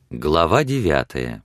Глава 9.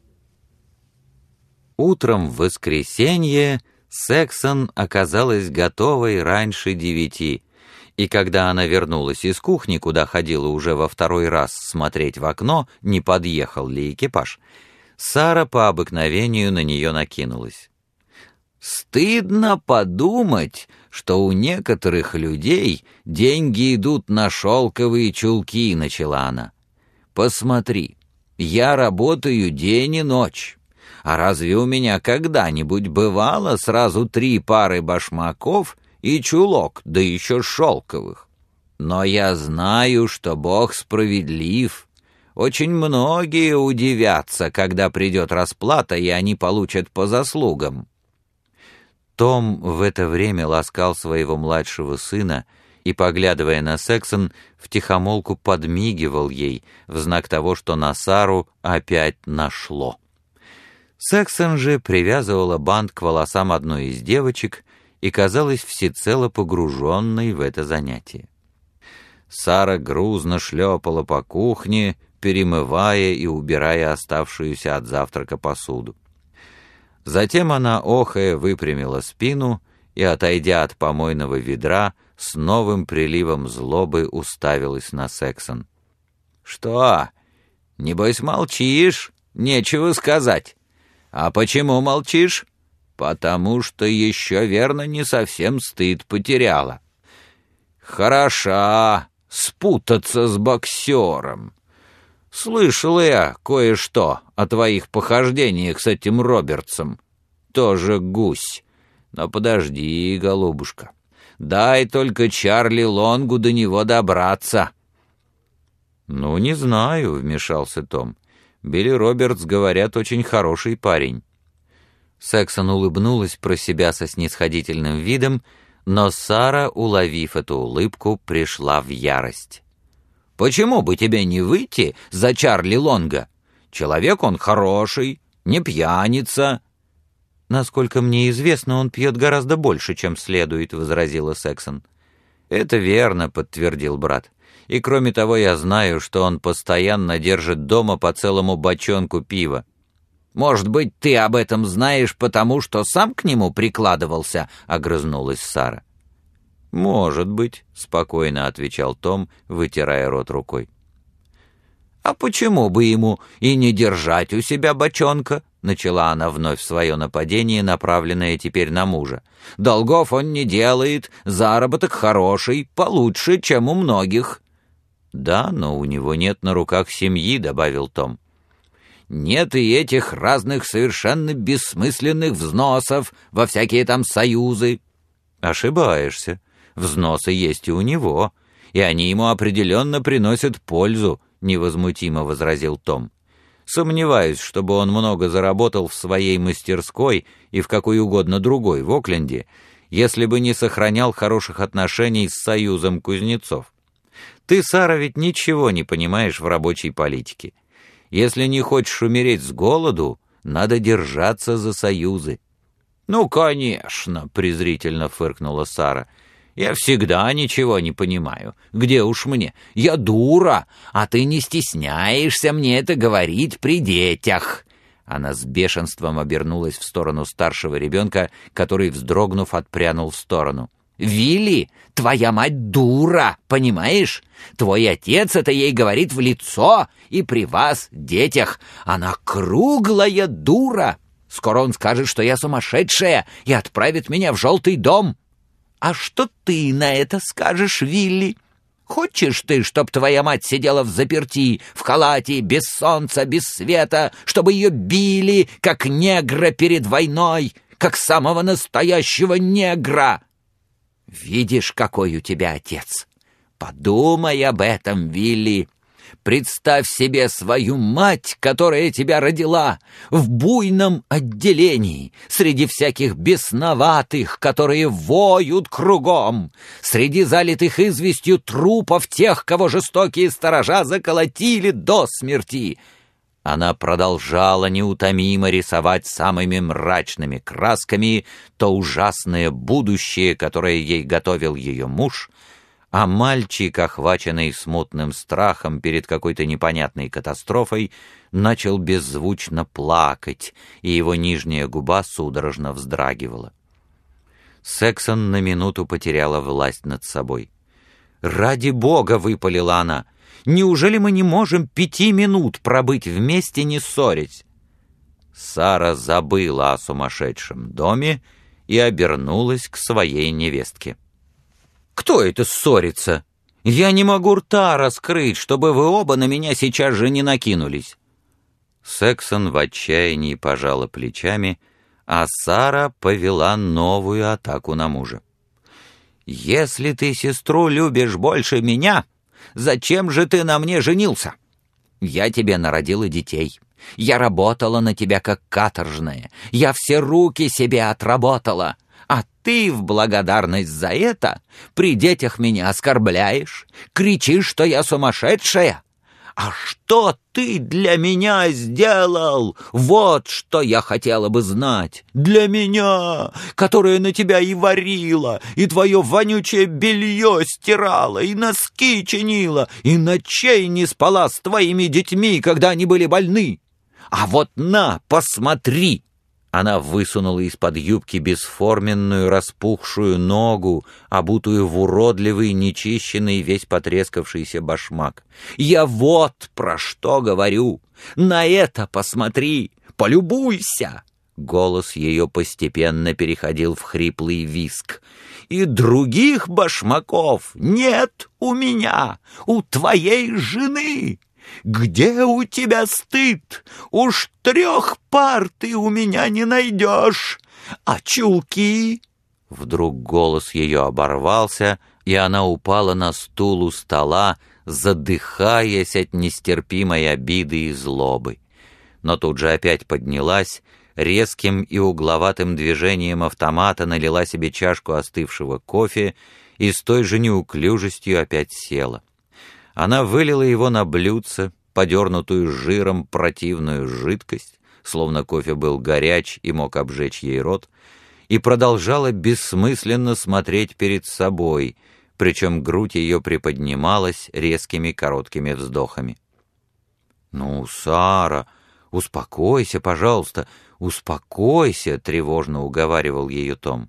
Утром в воскресенье Сексон оказалась готовой раньше 9, и когда она вернулась из кухни, куда ходила уже во второй раз смотреть в окно, не подъехал ли экипаж, Сара по обыкновению на нее накинулась. «Стыдно подумать, что у некоторых людей деньги идут на шелковые чулки», — начала она. «Посмотри. Я работаю день и ночь. А разве у меня когда-нибудь бывало сразу 3 пары башмаков и чулок, да еще шелковых? Но я знаю, что Бог справедлив. Очень многие удивятся, когда придет расплата, и они получат по заслугам». Том в это время ласкал своего младшего сына и, поглядывая на Сексон, втихомолку подмигивал ей в знак того, что на Сару опять нашло. Сексон же привязывала бант к волосам одной из девочек и казалась всецело погруженной в это занятие. Сара грузно шлепала по кухне, перемывая и убирая оставшуюся от завтрака посуду. Затем она, охая, выпрямила спину и, отойдя от помойного ведра, с новым приливом злобы уставилась на Сексон. «Что? Небось молчишь? Нечего сказать. А почему молчишь? Потому что еще, верно, не совсем стыд потеряла. Хороша спутаться с боксером. Слышал я кое-что о твоих похождениях с этим Робертсом. Тоже гусь. Но подожди, голубушка. Дай только Чарли Лонгу до него добраться». «Ну, не знаю», — вмешался Том. «Билли Робертс, говорят, очень хороший парень». Сексон улыбнулась про себя со снисходительным видом, но Сара, уловив эту улыбку, пришла в ярость. «Почему бы тебе не выйти за Чарли Лонга? Человек он хороший, не пьяница». «Насколько мне известно, он пьет гораздо больше, чем следует», — возразила Сексон. «Это верно», — подтвердил брат. «И кроме того, я знаю, что он постоянно держит дома по целому бочонку пива». «Может быть, ты об этом знаешь, потому что сам к нему прикладывался?» — огрызнулась Сара. «Может быть», — спокойно отвечал Том, вытирая рот рукой. «А почему бы ему и не держать у себя бочонка?» — начала она вновь свое нападение, направленное теперь на мужа. «Долгов он не делает, заработок хороший, получше, чем у многих». «Да, но у него нет на руках семьи», — добавил Том. «Нет и этих разных совершенно бессмысленных взносов во всякие там союзы». «Ошибаешься. Взносы есть и у него, и они ему определенно приносят пользу», — невозмутимо возразил Том. «Сомневаюсь, чтобы он много заработал в своей мастерской и в какой угодно другой в Окленде, если бы не сохранял хороших отношений с союзом кузнецов. Ты, Сара, ведь ничего не понимаешь в рабочей политике. Если не хочешь умереть с голоду, надо держаться за союзы». «Ну, конечно», — презрительно фыркнула Сара. «Я всегда ничего не понимаю. Где уж мне? Я дура, а ты не стесняешься мне это говорить при детях». Она с бешенством обернулась в сторону старшего ребенка, который, вздрогнув, отпрянул в сторону. «Вилли, твоя мать дура, понимаешь? Твой отец это ей говорит в лицо, и при вас, детях, она круглая дура. Скоро он скажет, что я сумасшедшая, и отправит меня в желтый дом. А что ты на это скажешь, Вилли? Хочешь ты, чтоб твоя мать сидела взаперти, в халате, без солнца, без света, чтобы ее били, как негра перед войной, как самого настоящего негра? Видишь, какой у тебя отец? Подумай об этом, Вилли. Представь себе свою мать, которая тебя родила, в буйном отделении, среди всяких бесноватых, которые воют кругом, среди залитых известью трупов тех, кого жестокие сторожа заколотили до смерти. Она продолжала неутомимо рисовать самыми мрачными красками то ужасное будущее, которое ей готовил ее муж, а мальчик, охваченный смутным страхом перед какой-то непонятной катастрофой, начал беззвучно плакать, и его нижняя губа судорожно вздрагивала. Сексон на минуту потеряла власть над собой. «Ради Бога!» — выпалила она. «Неужели мы не можем 5 минут пробыть вместе, не ссорясь?» Сара забыла о сумасшедшем доме и обернулась к своей невестке. «Кто это ссорится? Я не могу рта раскрыть, чтобы вы оба на меня сейчас же не накинулись». Сексон в отчаянии пожала плечами, а Сара повела новую атаку на мужа. «Если ты сестру любишь больше меня, зачем же ты на мне женился? Я тебе народила детей. Я работала на тебя как каторжная. Я все руки себе отработала. А ты в благодарность за это при детях меня оскорбляешь, кричишь, что я сумасшедшая. А что ты для меня сделал? Вот что я хотела бы знать. Для меня, которая на тебя и варила, и твое вонючее белье стирала, и носки чинила, и ночей не спала с твоими детьми, когда они были больны. А вот на, посмотри!» Она высунула из-под юбки бесформенную распухшую ногу, обутую в уродливый, нечищенный, весь потрескавшийся башмак. «Я вот про что говорю! На это посмотри! Полюбуйся!» Голос ее постепенно переходил в хриплый визг. «И других башмаков нет у меня, у твоей жены! Где у тебя стыд? Уж 3 пар ты у меня не найдешь. А чулки?» Вдруг голос ее оборвался, и она упала на стул у стола, задыхаясь от нестерпимой обиды и злобы. Но тут же опять поднялась, резким и угловатым движением автомата налила себе чашку остывшего кофе и с той же неуклюжестью опять села. Она вылила его на блюдце, подернутую жиром противную жидкость, словно кофе был горяч и мог обжечь ей рот, и продолжала бессмысленно смотреть перед собой, причем грудь ее приподнималась резкими короткими вздохами. «Ну, Сара, успокойся, пожалуйста, успокойся», — тревожно уговаривал ее Том.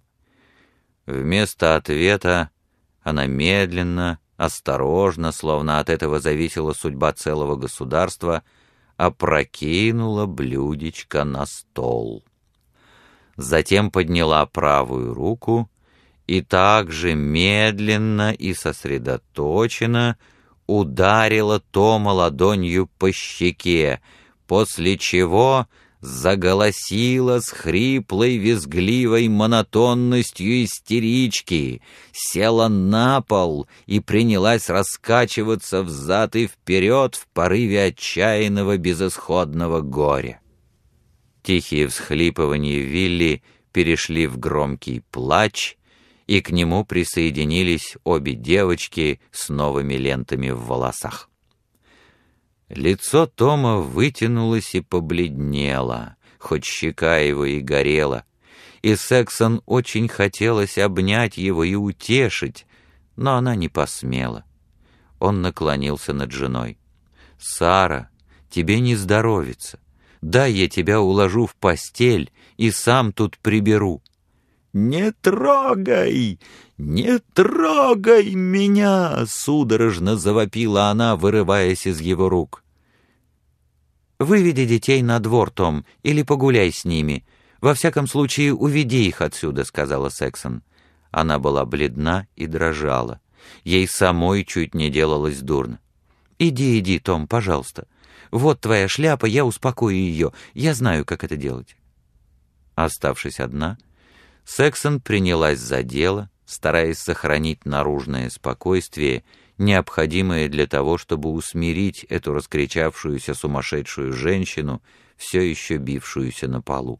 Вместо ответа она медленно, осторожно, словно от этого зависела судьба целого государства, опрокинула блюдечко на стол. Затем подняла правую руку и также медленно и сосредоточенно ударила Тома ладонью по щеке, после чего заголосила с хриплой, визгливой монотонностью истерички, села на пол и принялась раскачиваться взад и вперед в порыве отчаянного безысходного горя. Тихие всхлипывания Вилли перешли в громкий плач, и к нему присоединились обе девочки с новыми лентами в волосах. Лицо Тома вытянулось и побледнело, хоть щека его и горела, и Сексон очень хотелось обнять его и утешить, но она не посмела. Он наклонился над женой. «Сара, тебе не здоровится. Дай я тебя уложу в постель и сам тут приберу». «Не трогай! Не трогай меня!» — судорожно завопила она, вырываясь из его рук. «Выведи детей на двор, Том, или погуляй с ними. Во всяком случае, уведи их отсюда», — сказала Сексон. Она была бледна и дрожала. Ей самой чуть не делалось дурно. «Иди, Том, пожалуйста. Вот твоя шляпа, я успокою ее. Я знаю, как это делать». Оставшись одна, Сексон принялась за дело, стараясь сохранить наружное спокойствие, необходимое для того, чтобы усмирить эту раскричавшуюся сумасшедшую женщину, все еще бившуюся на полу.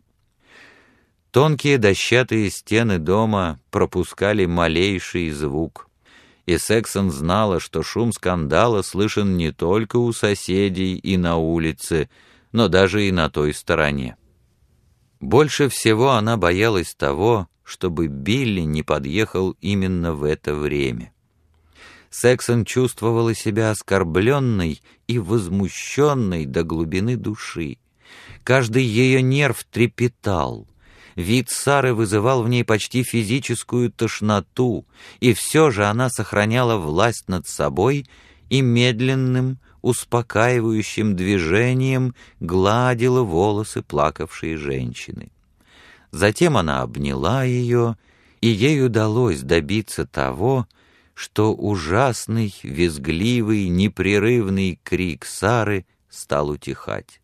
Тонкие дощатые стены дома пропускали малейший звук, и Сексон знала, что шум скандала слышен не только у соседей и на улице, но даже и на той стороне. Больше всего она боялась того, чтобы Билли не подъехал именно в это время. Сексон чувствовала себя оскорбленной и возмущенной до глубины души. Каждый ее нерв трепетал. Вид Сары вызывал в ней почти физическую тошноту, и все же она сохраняла власть над собой и медленным, успокаивающим движением гладила волосы плакавшей женщины. Затем она обняла ее, и ей удалось добиться того, что ужасный, визгливый, непрерывный крик Сары стал утихать.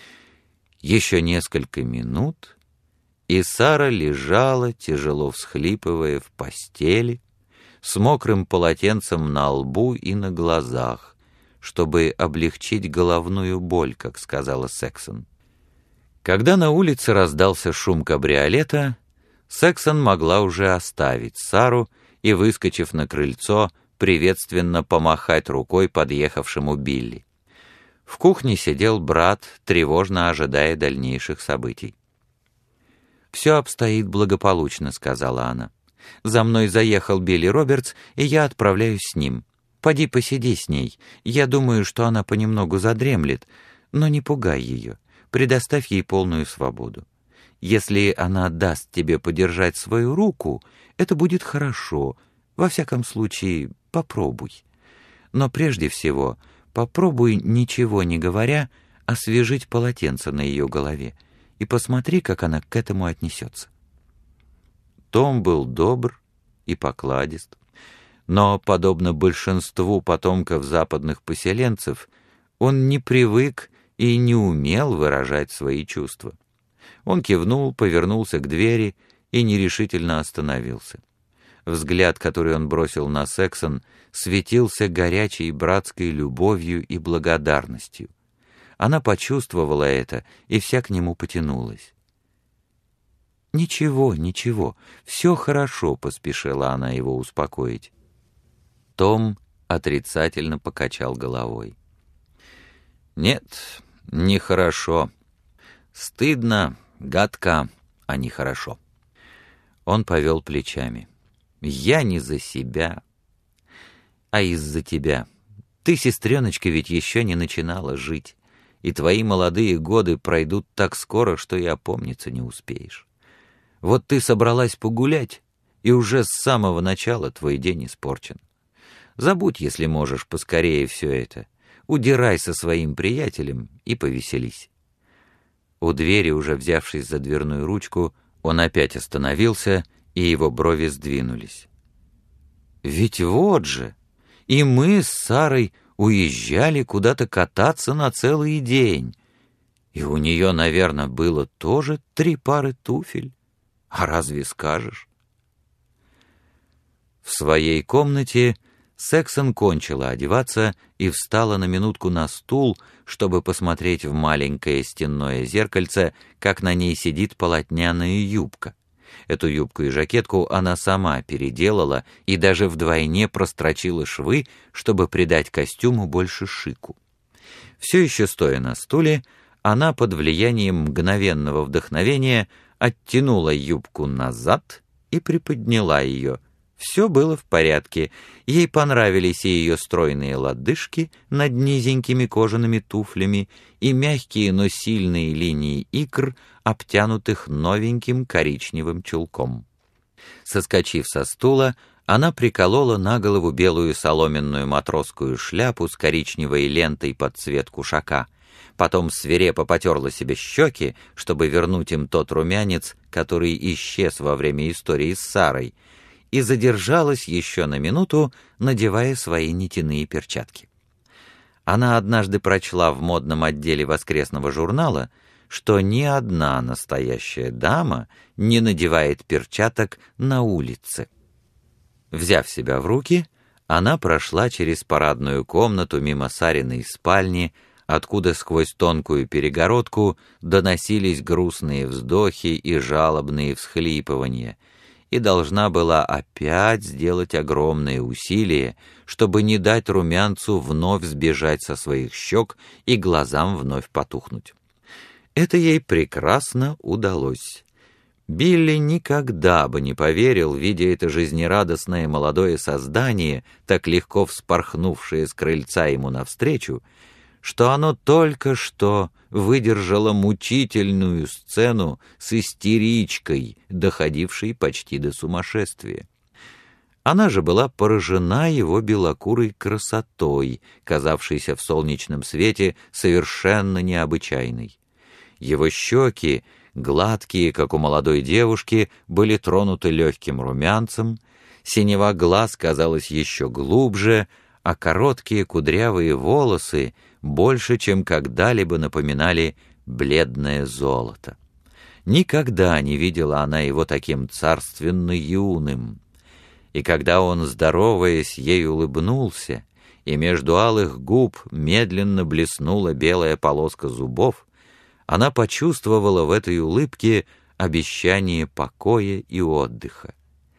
Еще несколько минут, и Сара лежала, тяжело всхлипывая в постели, с мокрым полотенцем на лбу и на глазах, чтобы облегчить головную боль, как сказала Сексон. Когда на улице раздался шум кабриолета, Сексон могла уже оставить Сару и, выскочив на крыльцо, приветственно помахать рукой подъехавшему Билли. В кухне сидел брат, тревожно ожидая дальнейших событий. «Все обстоит благополучно», — сказала она. «За мной заехал Билли Робертс, и я отправляюсь с ним. Поди посиди с ней. Я думаю, что она понемногу задремлет, но не пугай ее. Предоставь ей полную свободу. Если она даст тебе подержать свою руку, это будет хорошо. Во всяком случае, попробуй. Но прежде всего, попробуй, ничего не говоря, освежить полотенце на ее голове и посмотри, как она к этому отнесется». Том был добр и покладист, но, подобно большинству потомков западных поселенцев, он не привык и не умел выражать свои чувства. Он кивнул, повернулся к двери и нерешительно остановился. Взгляд, который он бросил на Сексон, светился горячей братской любовью и благодарностью. Она почувствовала это и вся к нему потянулась. «Ничего, ничего, все хорошо», — поспешила она его успокоить. Том отрицательно покачал головой. «Нет, нехорошо. Стыдно, гадко, а нехорошо». Он повел плечами. «Я не за себя, а из-за тебя. Ты, сестреночка, ведь еще не начинала жить, и твои молодые годы пройдут так скоро, что и опомниться не успеешь. Вот ты собралась погулять, и уже с самого начала твой день испорчен. Забудь, если можешь, поскорее все это. Удирай со своим приятелем и повеселись». У двери, уже взявшись за дверную ручку, он опять остановился, и его брови сдвинулись. «Ведь вот же, и мы с Сарой уезжали куда-то кататься на целый день, и у нее, наверное, было тоже 3 пары туфель. А разве скажешь?» В своей комнате Сексон кончила одеваться и встала на минутку на стул, чтобы посмотреть в маленькое стенное зеркальце, как на ней сидит полотняная юбка. Эту юбку и жакетку она сама переделала и даже вдвойне прострочила швы, чтобы придать костюму больше шику. Все еще стоя на стуле, она под влиянием мгновенного вдохновения оттянула юбку назад и приподняла ее. Все было в порядке. Ей понравились и ее стройные лодыжки над низенькими кожаными туфлями, и мягкие, но сильные линии икр, обтянутых новеньким коричневым чулком. Соскочив со стула, она приколола на голову белую соломенную матросскую шляпу с коричневой лентой под цвет кушака. Потом свирепо потерла себе щеки, чтобы вернуть им тот румянец, который исчез во время истории с Сарой, и задержалась еще на минуту, надевая свои нитяные перчатки. Она однажды прочла в модном отделе воскресного журнала, что ни одна настоящая дама не надевает перчаток на улице. Взяв себя в руки, она прошла через парадную комнату мимо Сариной спальни, откуда сквозь тонкую перегородку доносились грустные вздохи и жалобные всхлипывания, и должна была опять сделать огромные усилия, чтобы не дать румянцу вновь сбежать со своих щек и глазам вновь потухнуть. Это ей прекрасно удалось. Билли никогда бы не поверил, видя это жизнерадостное молодое создание, так легко вспорхнувшее с крыльца ему навстречу, что оно только что выдержало мучительную сцену с истеричкой, доходившей почти до сумасшествия. Она же была поражена его белокурой красотой, казавшейся в солнечном свете совершенно необычайной. Его щеки, гладкие, как у молодой девушки, были тронуты легким румянцем, синева глаз казалась еще глубже, а короткие кудрявые волосы больше, чем когда-либо напоминали бледное золото. Никогда не видела она его таким царственно юным. И когда он, здороваясь, ей улыбнулся, и между алых губ медленно блеснула белая полоска зубов, она почувствовала в этой улыбке обещание покоя и отдыха.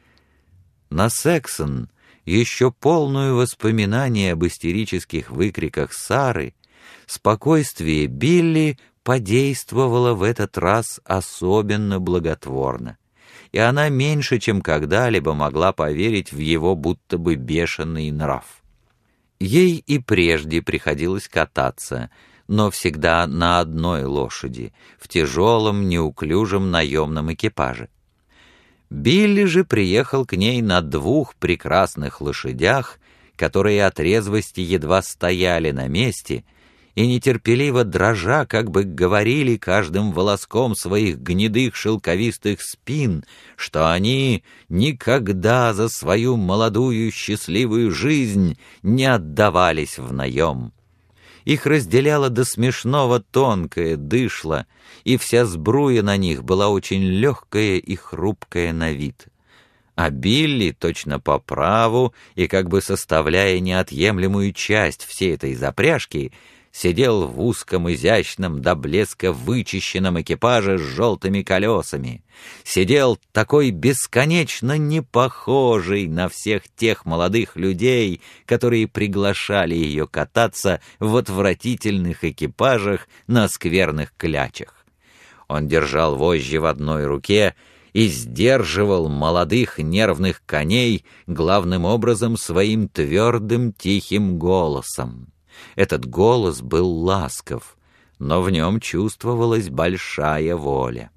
На Сексон, еще полную воспоминаний об истерических выкриках Сары, спокойствие Билли подействовало в этот раз особенно благотворно, и она меньше, чем когда-либо могла поверить в его будто бы бешеный нрав. Ей и прежде приходилось кататься, но всегда на одной лошади, в тяжелом, неуклюжем наемном экипаже. Билли же приехал к ней на 2 прекрасных лошадях, которые от резвости едва стояли на месте и нетерпеливо дрожа, как бы говорили каждым волоском своих гнедых шелковистых спин, что они никогда за свою молодую счастливую жизнь не отдавались в наем. Их разделяло до смешного тонкое дышло, и вся сбруя на них была очень легкая и хрупкая на вид. А Билли, точно по праву и как бы составляя неотъемлемую часть всей этой запряжки, сидел в узком, изящном, до блеска вычищенном экипаже с желтыми колесами. Сидел такой бесконечно не похожий на всех тех молодых людей, которые приглашали ее кататься в отвратительных экипажах на скверных клячах. Он держал вожжи в одной руке и сдерживал молодых нервных коней главным образом своим твердым тихим голосом. Этот голос был ласков, но в нем чувствовалась большая воля.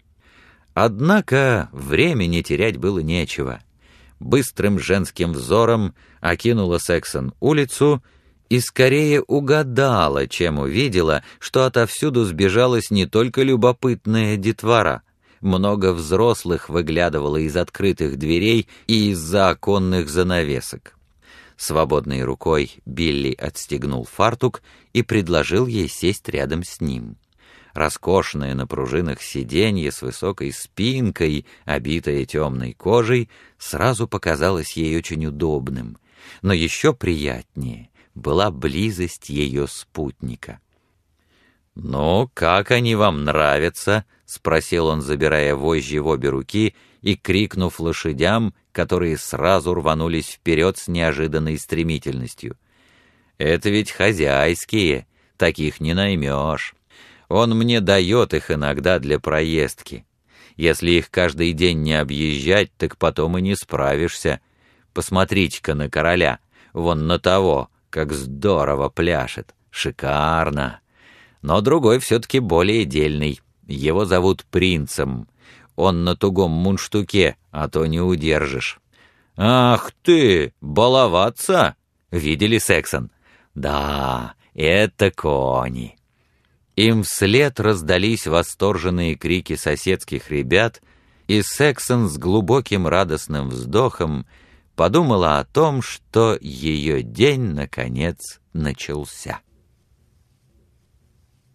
Однако времени терять было нечего. Быстрым женским взором окинула Сексон улицу и скорее угадала, чем увидела, что отовсюду сбежалась не только любопытная детвора. Много взрослых выглядывало из открытых дверей и из-за оконных занавесок. Свободной рукой Билли отстегнул фартук и предложил ей сесть рядом с ним. Роскошное на пружинах сиденье с высокой спинкой, обитое темной кожей, сразу показалось ей очень удобным, но еще приятнее была близость ее спутника. «Ну, как они вам нравятся?» — спросил он, забирая вожжи в обе руки и крикнув лошадям, которые сразу рванулись вперед с неожиданной стремительностью. «Это ведь хозяйские, таких не наймешь. Он мне дает их иногда для проездки. Если их каждый день не объезжать, так потом и не справишься. Посмотрите-ка на короля, вон на того, как здорово пляшет, шикарно. Но другой все-таки более дельный, его зовут Принцем. Он на тугом мундштуке, а то не удержишь». «Ах ты, баловаться!» «Видели, Сексон?» «Да, это кони». Им вслед раздались восторженные крики соседских ребят, и Сексон с глубоким радостным вздохом подумала о том, что ее день, наконец, начался.